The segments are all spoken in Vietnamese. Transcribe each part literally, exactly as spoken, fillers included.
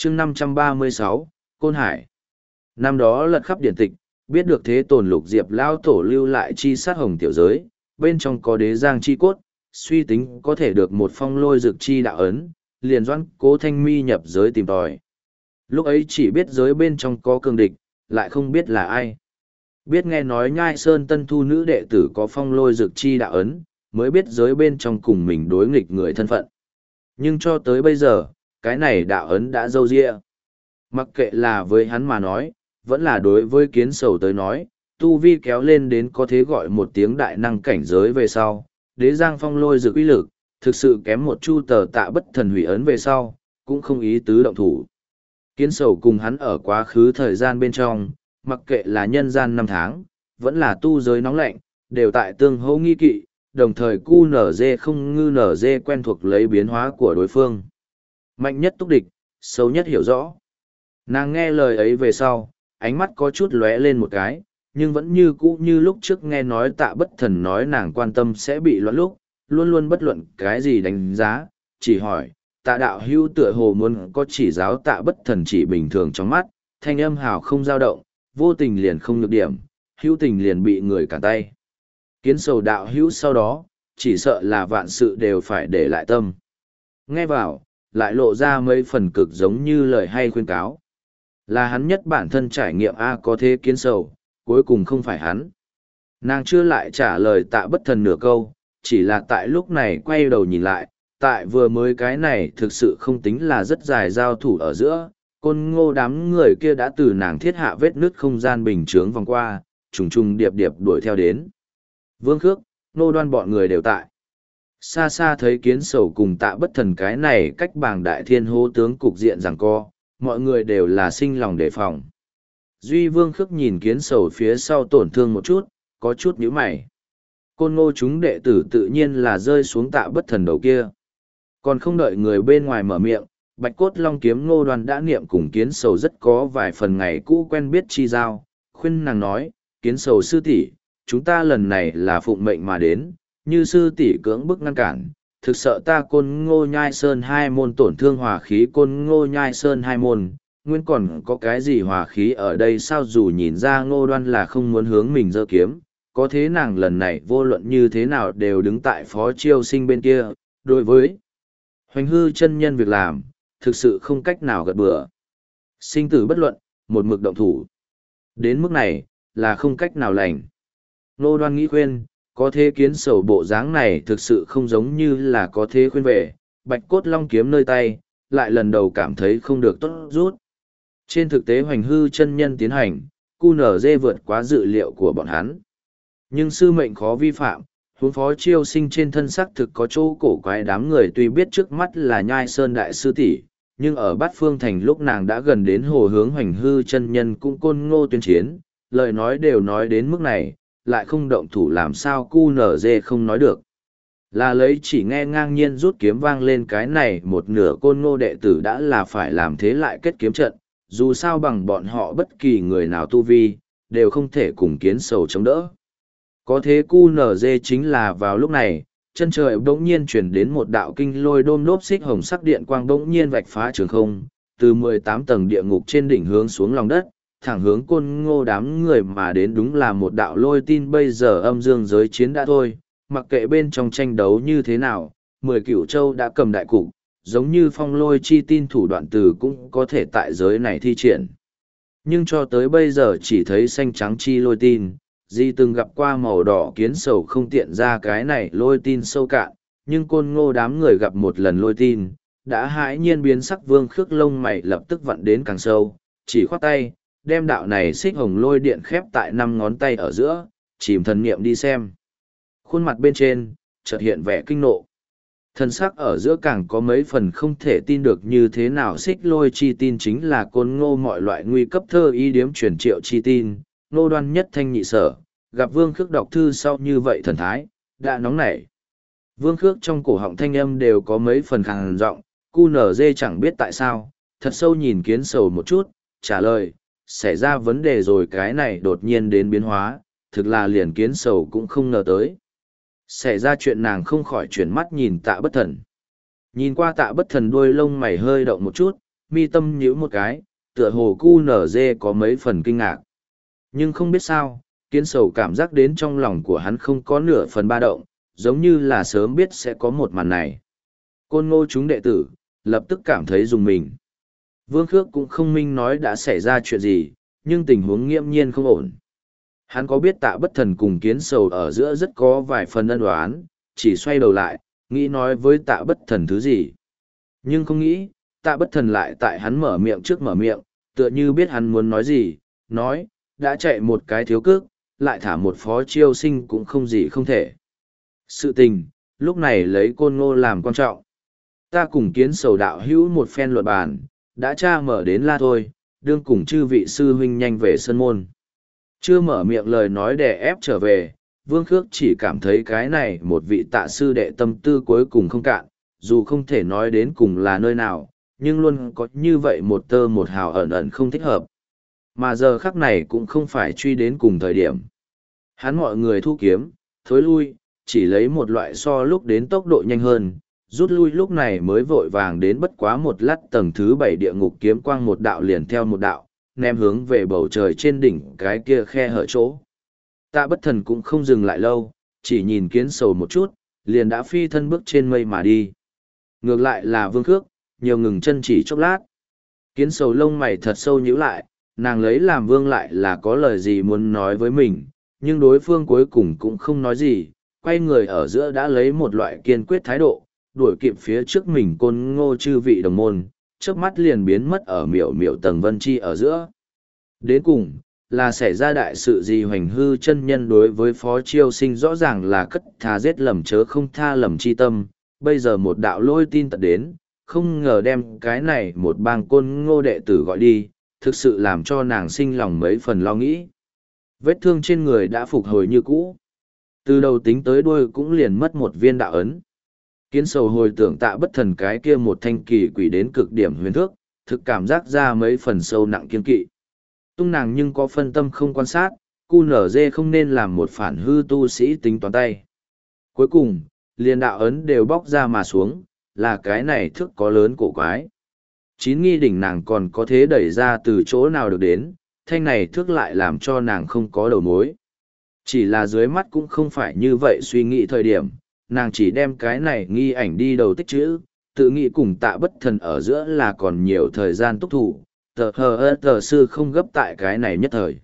chương năm trăm ba mươi sáu, Côn Hải. Năm đó lật khắp điển tịch, biết được thế tồn lục diệp lao tổ lưu lại chi sát hồng tiểu giới, bên trong có đế giang chi cốt, suy tính có thể được một phong lôi dược chi đạo ấn, liền doãn Cố Thanh Mi nhập giới tìm tòi. Lúc ấy chỉ biết giới bên trong có cường địch, lại không biết là ai. Biết nghe nói Nhai Sơn Tân Thu nữ đệ tử có phong lôi dược chi đạo ấn, mới biết giới bên trong cùng mình đối nghịch người thân phận. Nhưng cho tới bây giờ, cái này đạo ấn đã dâu dịa. Mặc kệ là với hắn mà nói, vẫn là đối với kiến sầu tới nói, tu vi kéo lên đến có thể gọi một tiếng đại năng cảnh giới về sau, đế giang phong lôi dược uy lực, thực sự kém một chu tờ tạ bất thần hủy ấn về sau, cũng không ý tứ động thủ. Kiến sầu cùng hắn ở quá khứ thời gian bên trong, mặc kệ là nhân gian năm tháng, vẫn là tu giới nóng lạnh, đều tại tương hỗ nghi kỵ, đồng thời cu nở dê không ngư nở dê quen thuộc lấy biến hóa của đối phương. Mạnh nhất túc địch, sâu nhất hiểu rõ. Nàng nghe lời ấy về sau, ánh mắt có chút lóe lên một cái, nhưng vẫn như cũ như lúc trước nghe nói tạ bất thần nói nàng quan tâm sẽ bị loạn lúc, luôn luôn bất luận cái gì đánh giá, chỉ hỏi, tạ đạo hưu tựa hồ muốn có chỉ giáo tạ bất thần chỉ bình thường trong mắt, thanh âm hào không dao động, vô tình liền không nhược điểm, hữu tình liền bị người cản tay. Kiến sầu đạo hữu sau đó, chỉ sợ là vạn sự đều phải để lại tâm. Nghe vào, lại lộ ra mấy phần cực giống như lời hay khuyên cáo. Là hắn nhất bản thân trải nghiệm A có thế kiến sầu, cuối cùng không phải hắn. Nàng chưa lại trả lời tạ bất thần nửa câu, chỉ là tại lúc này quay đầu nhìn lại, tại vừa mới cái này thực sự không tính là rất dài giao thủ ở giữa, côn ngô đám người kia đã từ nàng thiết hạ vết nứt không gian bình chướng vòng qua, trùng trùng điệp điệp đuổi theo đến. Vương Khước, nô đoan bọn người đều tại. Xa xa thấy kiến sầu cùng tạ bất thần cái này cách bảng đại thiên hô tướng cục diện rằng co, mọi người đều là sinh lòng đề phòng. Duy Vương Khước nhìn kiến sầu phía sau tổn thương một chút, có chút nhíu mày. Côn ngô chúng đệ tử tự nhiên là rơi xuống tạ bất thần đầu kia. Còn không đợi người bên ngoài mở miệng, Bạch Cốt Long Kiếm Ngô Đoan đã niệm cùng kiến sầu rất có vài phần ngày cũ quen biết chi giao, khuyên nàng nói, kiến sầu sư tỷ, chúng ta lần này là phụng mệnh mà đến, như sư tỷ cưỡng bức ngăn cản, thực sợ ta côn ngô nhai sơn hai môn tổn thương hòa khí côn ngô nhai sơn hai môn, nguyên còn có cái gì hòa khí ở đây sao dù nhìn ra Ngô Đoan là không muốn hướng mình giơ kiếm, có thế nàng lần này vô luận như thế nào đều đứng tại phó chiêu sinh bên kia, đối với hoành hư chân nhân việc làm, thực sự không cách nào gật bừa. Sinh tử bất luận, một mực động thủ. Đến mức này, là không cách nào lành. Ngô Đoan nghĩ khuyên, có thế kiến sầu bộ dáng này thực sự không giống như là có thế khuyên về, Bạch Cốt Long kiếm nơi tay, lại lần đầu cảm thấy không được tốt rút. Trên thực tế hoành hư chân nhân tiến hành, cu nở dê vượt quá dự liệu của bọn hắn. Nhưng sư mệnh khó vi phạm, huống phó chiêu sinh trên thân sắc thực có chỗ cổ quái đám người tuy biết trước mắt là nhai sơn đại sư tỷ, nhưng ở bát phương thành lúc nàng đã gần đến hồ hướng hoành hư chân nhân cũng côn ngô tuyên chiến, lời nói đều nói đến mức này, lại không động thủ làm sao cu nở dê không nói được. Là lấy chỉ nghe ngang nhiên rút kiếm vang lên cái này một nửa côn ngô đệ tử đã là phải làm thế lại kết kiếm trận, dù sao bằng bọn họ bất kỳ người nào tu vi, đều không thể cùng kiến sầu chống đỡ. Có thế cu nở dê chính là vào lúc này, chân trời bỗng nhiên chuyển đến một đạo kinh lôi đôm đốp xích hồng sắc điện quang bỗng nhiên vạch phá trường không, từ mười tám tầng địa ngục trên đỉnh hướng xuống lòng đất, thẳng hướng côn ngô đám người mà đến đúng là một đạo lôi tin bây giờ âm dương giới chiến đã thôi, mặc kệ bên trong tranh đấu như thế nào, mười cửu châu đã cầm đại cục, giống như phong lôi chi tin thủ đoạn từ cũng có thể tại giới này thi triển. Nhưng cho tới bây giờ chỉ thấy xanh trắng chi lôi tin, Di từng gặp qua màu đỏ kiến sầu không tiện ra cái này lôi tin sâu cạn, nhưng côn ngô đám người gặp một lần lôi tin, đã hãi nhiên biến sắc Vương Khước lông mày lập tức vặn đến càng sâu, chỉ khoát tay, đem đạo này xích hồng lôi điện khép tại năm ngón tay ở giữa, chìm thần niệm đi xem. Khuôn mặt bên trên, chợt hiện vẻ kinh nộ. Thần sắc ở giữa càng có mấy phần không thể tin được như thế nào xích lôi chi tin chính là côn ngô mọi loại nguy cấp thơ ý điếm truyền triệu chi tin, Ngô Đoan nhất thanh nhị sở, gặp Vương Khước đọc thư sau như vậy thần thái, đã nóng nảy. Vương Khước trong cổ họng thanh âm đều có mấy phần khàn giọng, cu nở dê chẳng biết tại sao, thật sâu nhìn kiến sầu một chút, trả lời, xảy ra vấn đề rồi cái này đột nhiên đến biến hóa, thực là liền kiến sầu cũng không ngờ tới. Xảy ra chuyện nàng không khỏi chuyển mắt nhìn tạ bất thần. Nhìn qua tạ bất thần đuôi lông mày hơi động một chút, mi tâm nhíu một cái, tựa hồ cu nở dê có mấy phần kinh ngạc. Nhưng không biết sao, kiến sầu cảm giác đến trong lòng của hắn không có nửa phần ba động, giống như là sớm biết sẽ có một màn này. Côn Ngô chúng đệ tử, lập tức cảm thấy dùng mình. Vương Khước cũng không minh nói đã xảy ra chuyện gì, nhưng tình huống nghiễm nhiên không ổn. Hắn có biết Tạ Bất Thần cùng kiến sầu ở giữa rất có vài phần ân oán, chỉ xoay đầu lại, nghĩ nói với Tạ Bất Thần thứ gì. Nhưng không nghĩ, Tạ Bất Thần lại tại hắn mở miệng trước mở miệng, tựa như biết hắn muốn nói gì, nói, đã chạy một cái thiếu cước, lại thả một phó chiêu sinh cũng không gì không thể. Sự tình, lúc này lấy Côn Ngô làm quan trọng. Ta cùng kiến sầu đạo hữu một phen luận bàn, đã tra mở đến la thôi, đương cùng chư vị sư huynh nhanh về sân môn. Chưa mở miệng lời nói để ép trở về, Vương Khước chỉ cảm thấy cái này một vị tạ sư đệ tâm tư cuối cùng không cạn, dù không thể nói đến cùng là nơi nào, nhưng luôn có như vậy một tơ một hào ẩn ẩn không thích hợp. Mà giờ khắc này cũng không phải truy đến cùng thời điểm. Hắn mọi người thu kiếm, thối lui, chỉ lấy một loại so lúc đến tốc độ nhanh hơn, rút lui lúc này mới vội vàng đến bất quá một lát tầng thứ bảy địa ngục kiếm quang một đạo liền theo một đạo, ném hướng về bầu trời trên đỉnh cái kia khe hở chỗ. Tạ Bất Thần cũng không dừng lại lâu, chỉ nhìn kiến sầu một chút, liền đã phi thân bước trên mây mà đi. Ngược lại là Vương Khước, nhiều ngừng chân chỉ chốc lát. Kiến sầu lông mày thật sâu nhíu lại, nàng lấy làm vương lại là có lời gì muốn nói với mình, nhưng đối phương cuối cùng cũng không nói gì, quay người ở giữa đã lấy một loại kiên quyết thái độ, đuổi kịp phía trước mình Côn Ngô chư vị đồng môn, chớp mắt liền biến mất ở miểu miểu tầng vân chi ở giữa. Đến cùng, là xảy ra đại sự gì hoành hư chân nhân đối với phó chiêu sinh rõ ràng là cất tha giết lầm chớ không tha lầm chi tâm, bây giờ một đạo lôi tin tận đến, không ngờ đem cái này một bang Côn Ngô đệ tử gọi đi, thực sự làm cho nàng sinh lòng mấy phần lo nghĩ. Vết thương trên người đã phục hồi như cũ. Từ đầu tính tới đuôi cũng liền mất một viên đạo ấn. Kiến sầu hồi tưởng Tạ Bất Thần cái kia một thanh kỳ quỷ đến cực điểm huyền thước, thực cảm giác ra mấy phần sâu nặng kiên kỵ. Tung nàng nhưng có phân tâm không quan sát, cu nở dê không nên làm một phản hư tu sĩ tính toán tay. Cuối cùng, liền đạo ấn đều bóc ra mà xuống, là cái này thức có lớn cổ quái. Chín nghi đỉnh nàng còn có thế đẩy ra từ chỗ nào được đến, thanh này thước lại làm cho nàng không có đầu mối. Chỉ là dưới mắt cũng không phải như vậy suy nghĩ thời điểm, nàng chỉ đem cái này nghi ảnh đi đầu tích chữ, tự nghĩ cùng Tạ Bất Thần ở giữa là còn nhiều thời gian túc thủ, tờ hờ ơ tờ sư không gấp tại cái này nhất thời.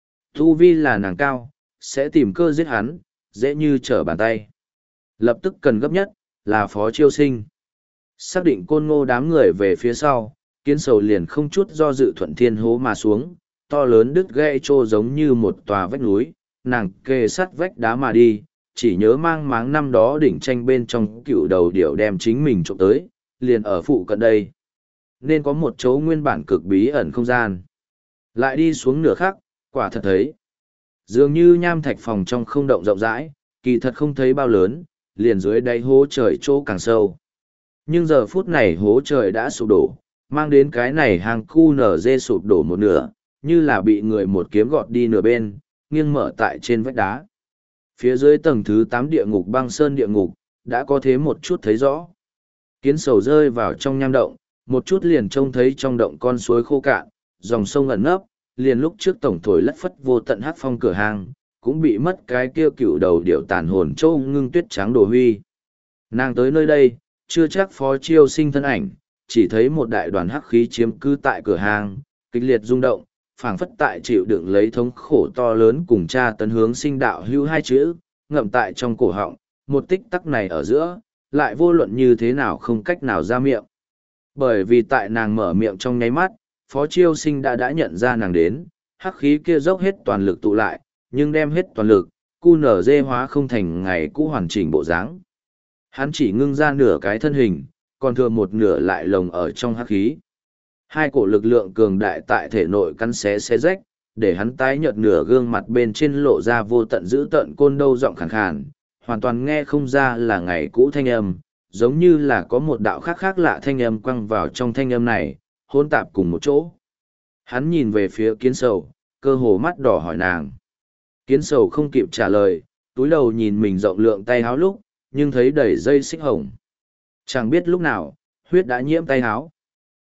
Tu vi là nàng cao, sẽ tìm cơ giết hắn, dễ như trở bàn tay. Lập tức cần gấp nhất, là phó chiêu sinh. Xác định Côn Ngô đám người về phía sau, kiến sầu liền không chút do dự thuận thiên hố mà xuống, to lớn đứt gãy trô giống như một tòa vách núi, nàng kề sát vách đá mà đi, chỉ nhớ mang máng năm đó đỉnh tranh bên trong cựu đầu điểu đem chính mình trộm tới, liền ở phụ cận đây. Nên có một chỗ nguyên bản cực bí ẩn không gian. Lại đi xuống nửa khắc, quả thật thấy. Dường như nham thạch phòng trong không động rộng rãi, kỳ thật không thấy bao lớn, liền dưới đáy hố trời chỗ càng sâu. Nhưng giờ phút này hố trời đã sụp đổ, mang đến cái này hàng cu nở dê sụp đổ một nửa, như là bị người một kiếm gọt đi nửa bên, nghiêng mở tại trên vách đá. Phía dưới tầng thứ tám địa ngục băng sơn địa ngục, đã có thế một chút thấy rõ. Kiến sầu rơi vào trong nham động, một chút liền trông thấy trong động con suối khô cạn, dòng sông ẩn nấp, liền lúc trước tổng thổi lất phất vô tận hát phong cửa hàng, cũng bị mất cái kia cựu đầu điệu tàn hồn châu ngưng tuyết trắng đồ huy. Nàng tới nơi đây, chưa chắc phó chiêu sinh thân ảnh, chỉ thấy một đại đoàn hắc khí chiếm cư tại cửa hàng, kịch liệt rung động, phảng phất tại chịu đựng lấy thống khổ to lớn cùng cha tấn hướng sinh đạo hưu hai chữ, ngậm tại trong cổ họng, một tích tắc này ở giữa, lại vô luận như thế nào không cách nào ra miệng. Bởi vì tại nàng mở miệng trong nháy mắt, phó chiêu sinh đã đã nhận ra nàng đến, hắc khí kia dốc hết toàn lực tụ lại, nhưng đem hết toàn lực, cu nở dê hóa không thành ngày cũ hoàn chỉnh bộ dáng. Hắn chỉ ngưng ra nửa cái thân hình, còn thừa một nửa lại lồng ở trong hắc khí. Hai cổ lực lượng cường đại tại thể nội cắn xé xé rách, để hắn tái nhợt nửa gương mặt bên trên lộ ra vô tận dữ tận côn đâu giọng khàn khàn, hoàn toàn nghe không ra là ngày cũ thanh âm, giống như là có một đạo khác khác lạ thanh âm quăng vào trong thanh âm này, hỗn tạp cùng một chỗ. Hắn nhìn về phía kiến sầu, cơ hồ mắt đỏ hỏi nàng. Kiến sầu không kịp trả lời, túi đầu nhìn mình rộng lượng tay háo lúc, nhưng thấy đầy dây xích hồng. Chẳng biết lúc nào, huyết đã nhiễm tay háo.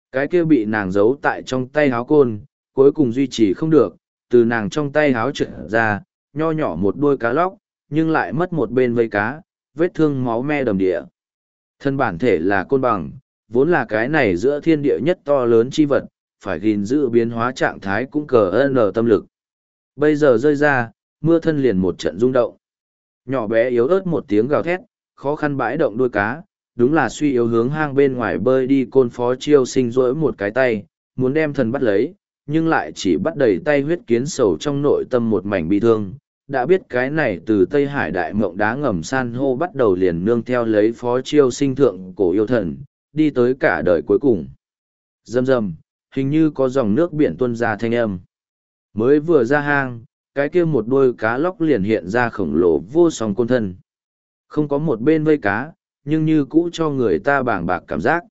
Cái kia bị nàng giấu tại trong tay háo côn, cuối cùng duy trì không được, từ nàng trong tay háo trượt ra, nho nhỏ một đuôi cá lóc, nhưng lại mất một bên vây cá, vết thương máu me đầm địa. Thân bản thể là côn bằng, vốn là cái này giữa thiên địa nhất to lớn chi vật, phải gìn giữ biến hóa trạng thái cũng cờ ơn tâm lực. Bây giờ rơi ra, mưa thân liền một trận rung động. Nhỏ bé yếu ớt một tiếng gào thét, khó khăn bãi động đuôi cá, đúng là suy yếu hướng hang bên ngoài bơi đi. Côn Phó Chiêu Sinh rỗi một cái tay, muốn đem thần bắt lấy, nhưng lại chỉ bắt đầy tay huyết kiến sầu trong nội tâm một mảnh bi thương. Đã biết cái này từ Tây Hải đại mộng đá ngầm san hô bắt đầu liền nương theo lấy Phó Chiêu Sinh thượng cổ yêu thần, đi tới cả đời cuối cùng. Rầm rầm, hình như có dòng nước biển tuôn ra thanh âm. Mới vừa ra hang, cái kia một đôi cá lóc liền hiện ra khổng lồ vô song côn thân. Không có một bên vây cá, nhưng như cũ cho người ta bàng bạc cảm giác.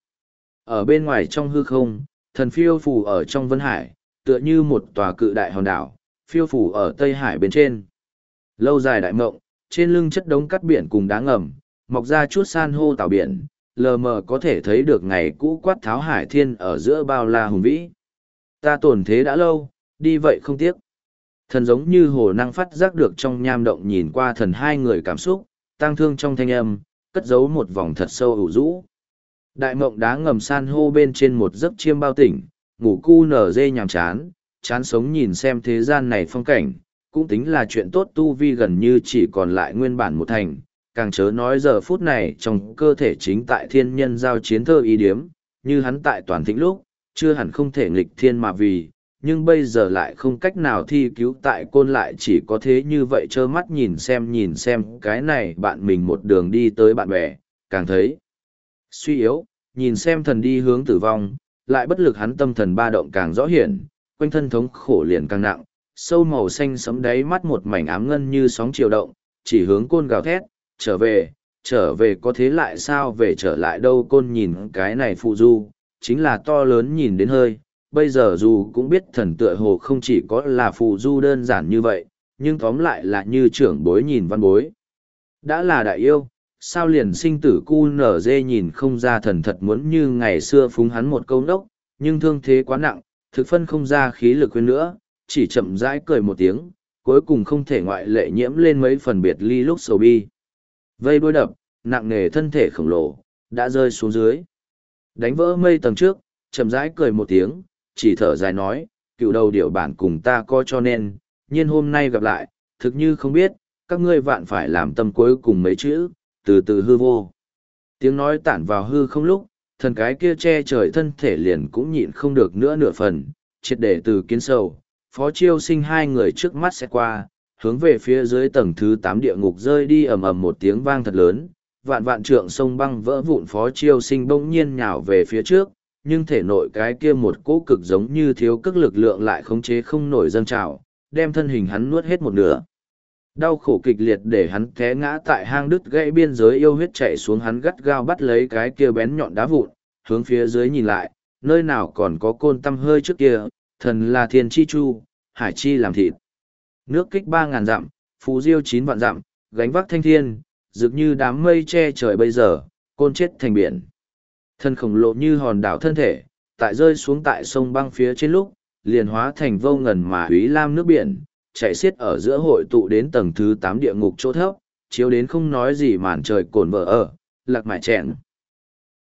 Ở bên ngoài trong hư không, thần phiêu phù ở trong vân hải, tựa như một tòa cự đại hòn đảo, phiêu phù ở Tây Hải bên trên. Lâu dài đại mộng, trên lưng chất đống cắt biển cùng đá ngầm, mọc ra chút san hô tảo biển, lờ mờ có thể thấy được ngày cũ quát tháo hải thiên ở giữa bao la hùng vĩ. Ta tổn thế đã lâu, đi vậy không tiếc. Thần giống như hồ năng phát giác được trong nham động nhìn qua thần hai người cảm xúc, tang thương trong thanh âm, cất giấu một vòng thật sâu ủ rũ. Đại mộng đá ngầm san hô bên trên một giấc chiêm bao tỉnh, ngủ cu nở dê nhàm chán, chán sống nhìn xem thế gian này phong cảnh, cũng tính là chuyện tốt. Tu vi gần như chỉ còn lại nguyên bản một thành, càng chớ nói giờ phút này trong cơ thể chính tại thiên nhân giao chiến thơ ý điếm, như hắn tại toàn thịnh lúc, chưa hẳn không thể nghịch thiên mà vì, nhưng bây giờ lại không cách nào thi cứu tại côn, lại chỉ có thế như vậy trơ mắt nhìn xem nhìn xem cái này bạn mình một đường đi tới bạn bè, càng thấy suy yếu, nhìn xem thần đi hướng tử vong, lại bất lực, hắn tâm thần ba động càng rõ hiển, quanh thân thống khổ liền càng nặng, sâu màu xanh sẫm đáy mắt một mảnh ám ngân như sóng chiều động, chỉ hướng côn gào thét, trở về, trở về. Có thế lại sao về trở lại đâu? Côn nhìn cái này phụ du, chính là to lớn nhìn đến hơi. Bây giờ dù cũng biết thần tựa hồ không chỉ có là phù du đơn giản như vậy, nhưng tóm lại là như trưởng bối nhìn văn bối. Đã là đại yêu, sao liền sinh tử cu nở dê nhìn không ra thần thật muốn như ngày xưa phúng hắn một câu đốc, nhưng thương thế quá nặng, thực phân không ra khí lực quên nữa, chỉ chậm rãi cười một tiếng, cuối cùng không thể ngoại lệ nhiễm lên mấy phần biệt ly lúc sầu bi. Vây đuôi đập, nặng nề thân thể khổng lồ, đã rơi xuống dưới. Đánh vỡ mây tầng trước, chậm rãi cười một tiếng, chỉ thở dài nói, cựu đầu điểu bản cùng ta coi cho nên, nhiên hôm nay gặp lại, thực như không biết, các ngươi vạn phải làm tâm cuối cùng mấy chữ, từ từ hư vô. Tiếng nói tản vào hư không lúc, thần cái kia che trời thân thể liền cũng nhịn không được nữa nửa phần, triệt để từ kiến sầu, Phó Chiêu Sinh hai người trước mắt sẽ qua, hướng về phía dưới tầng thứ tám địa ngục rơi đi. Ầm ầm một tiếng vang thật lớn, vạn vạn trượng sông băng vỡ vụn. Phó Chiêu Sinh bỗng nhiên nhào về phía trước, nhưng thể nội cái kia một cỗ cực giống như thiếu cước lực lượng lại khống chế không nổi dâng trào, đem thân hình hắn nuốt hết một nửa. Đau khổ kịch liệt để hắn té ngã tại hang đứt gãy biên giới, yêu huyết chảy xuống, hắn gắt gao bắt lấy cái kia bén nhọn đá vụn, hướng phía dưới nhìn lại, nơi nào còn có côn tăm hơi trước kia, thần là thiên chi chu, hải chi làm thịt. Nước kích ba ngàn dặm, phú diêu chín vạn dặm, gánh vác thanh thiên, rực như đám mây che trời. Bây giờ, côn chết thành biển. Thân khổng lồ như hòn đảo thân thể, tại rơi xuống tại sông băng phía trên lúc, liền hóa thành vô ngần mà úy lam nước biển, chảy xiết ở giữa hội tụ đến tầng thứ tám địa ngục chỗ thấp, chiếu đến không nói gì màn trời cồn vỡ ở, lạc mải chèn.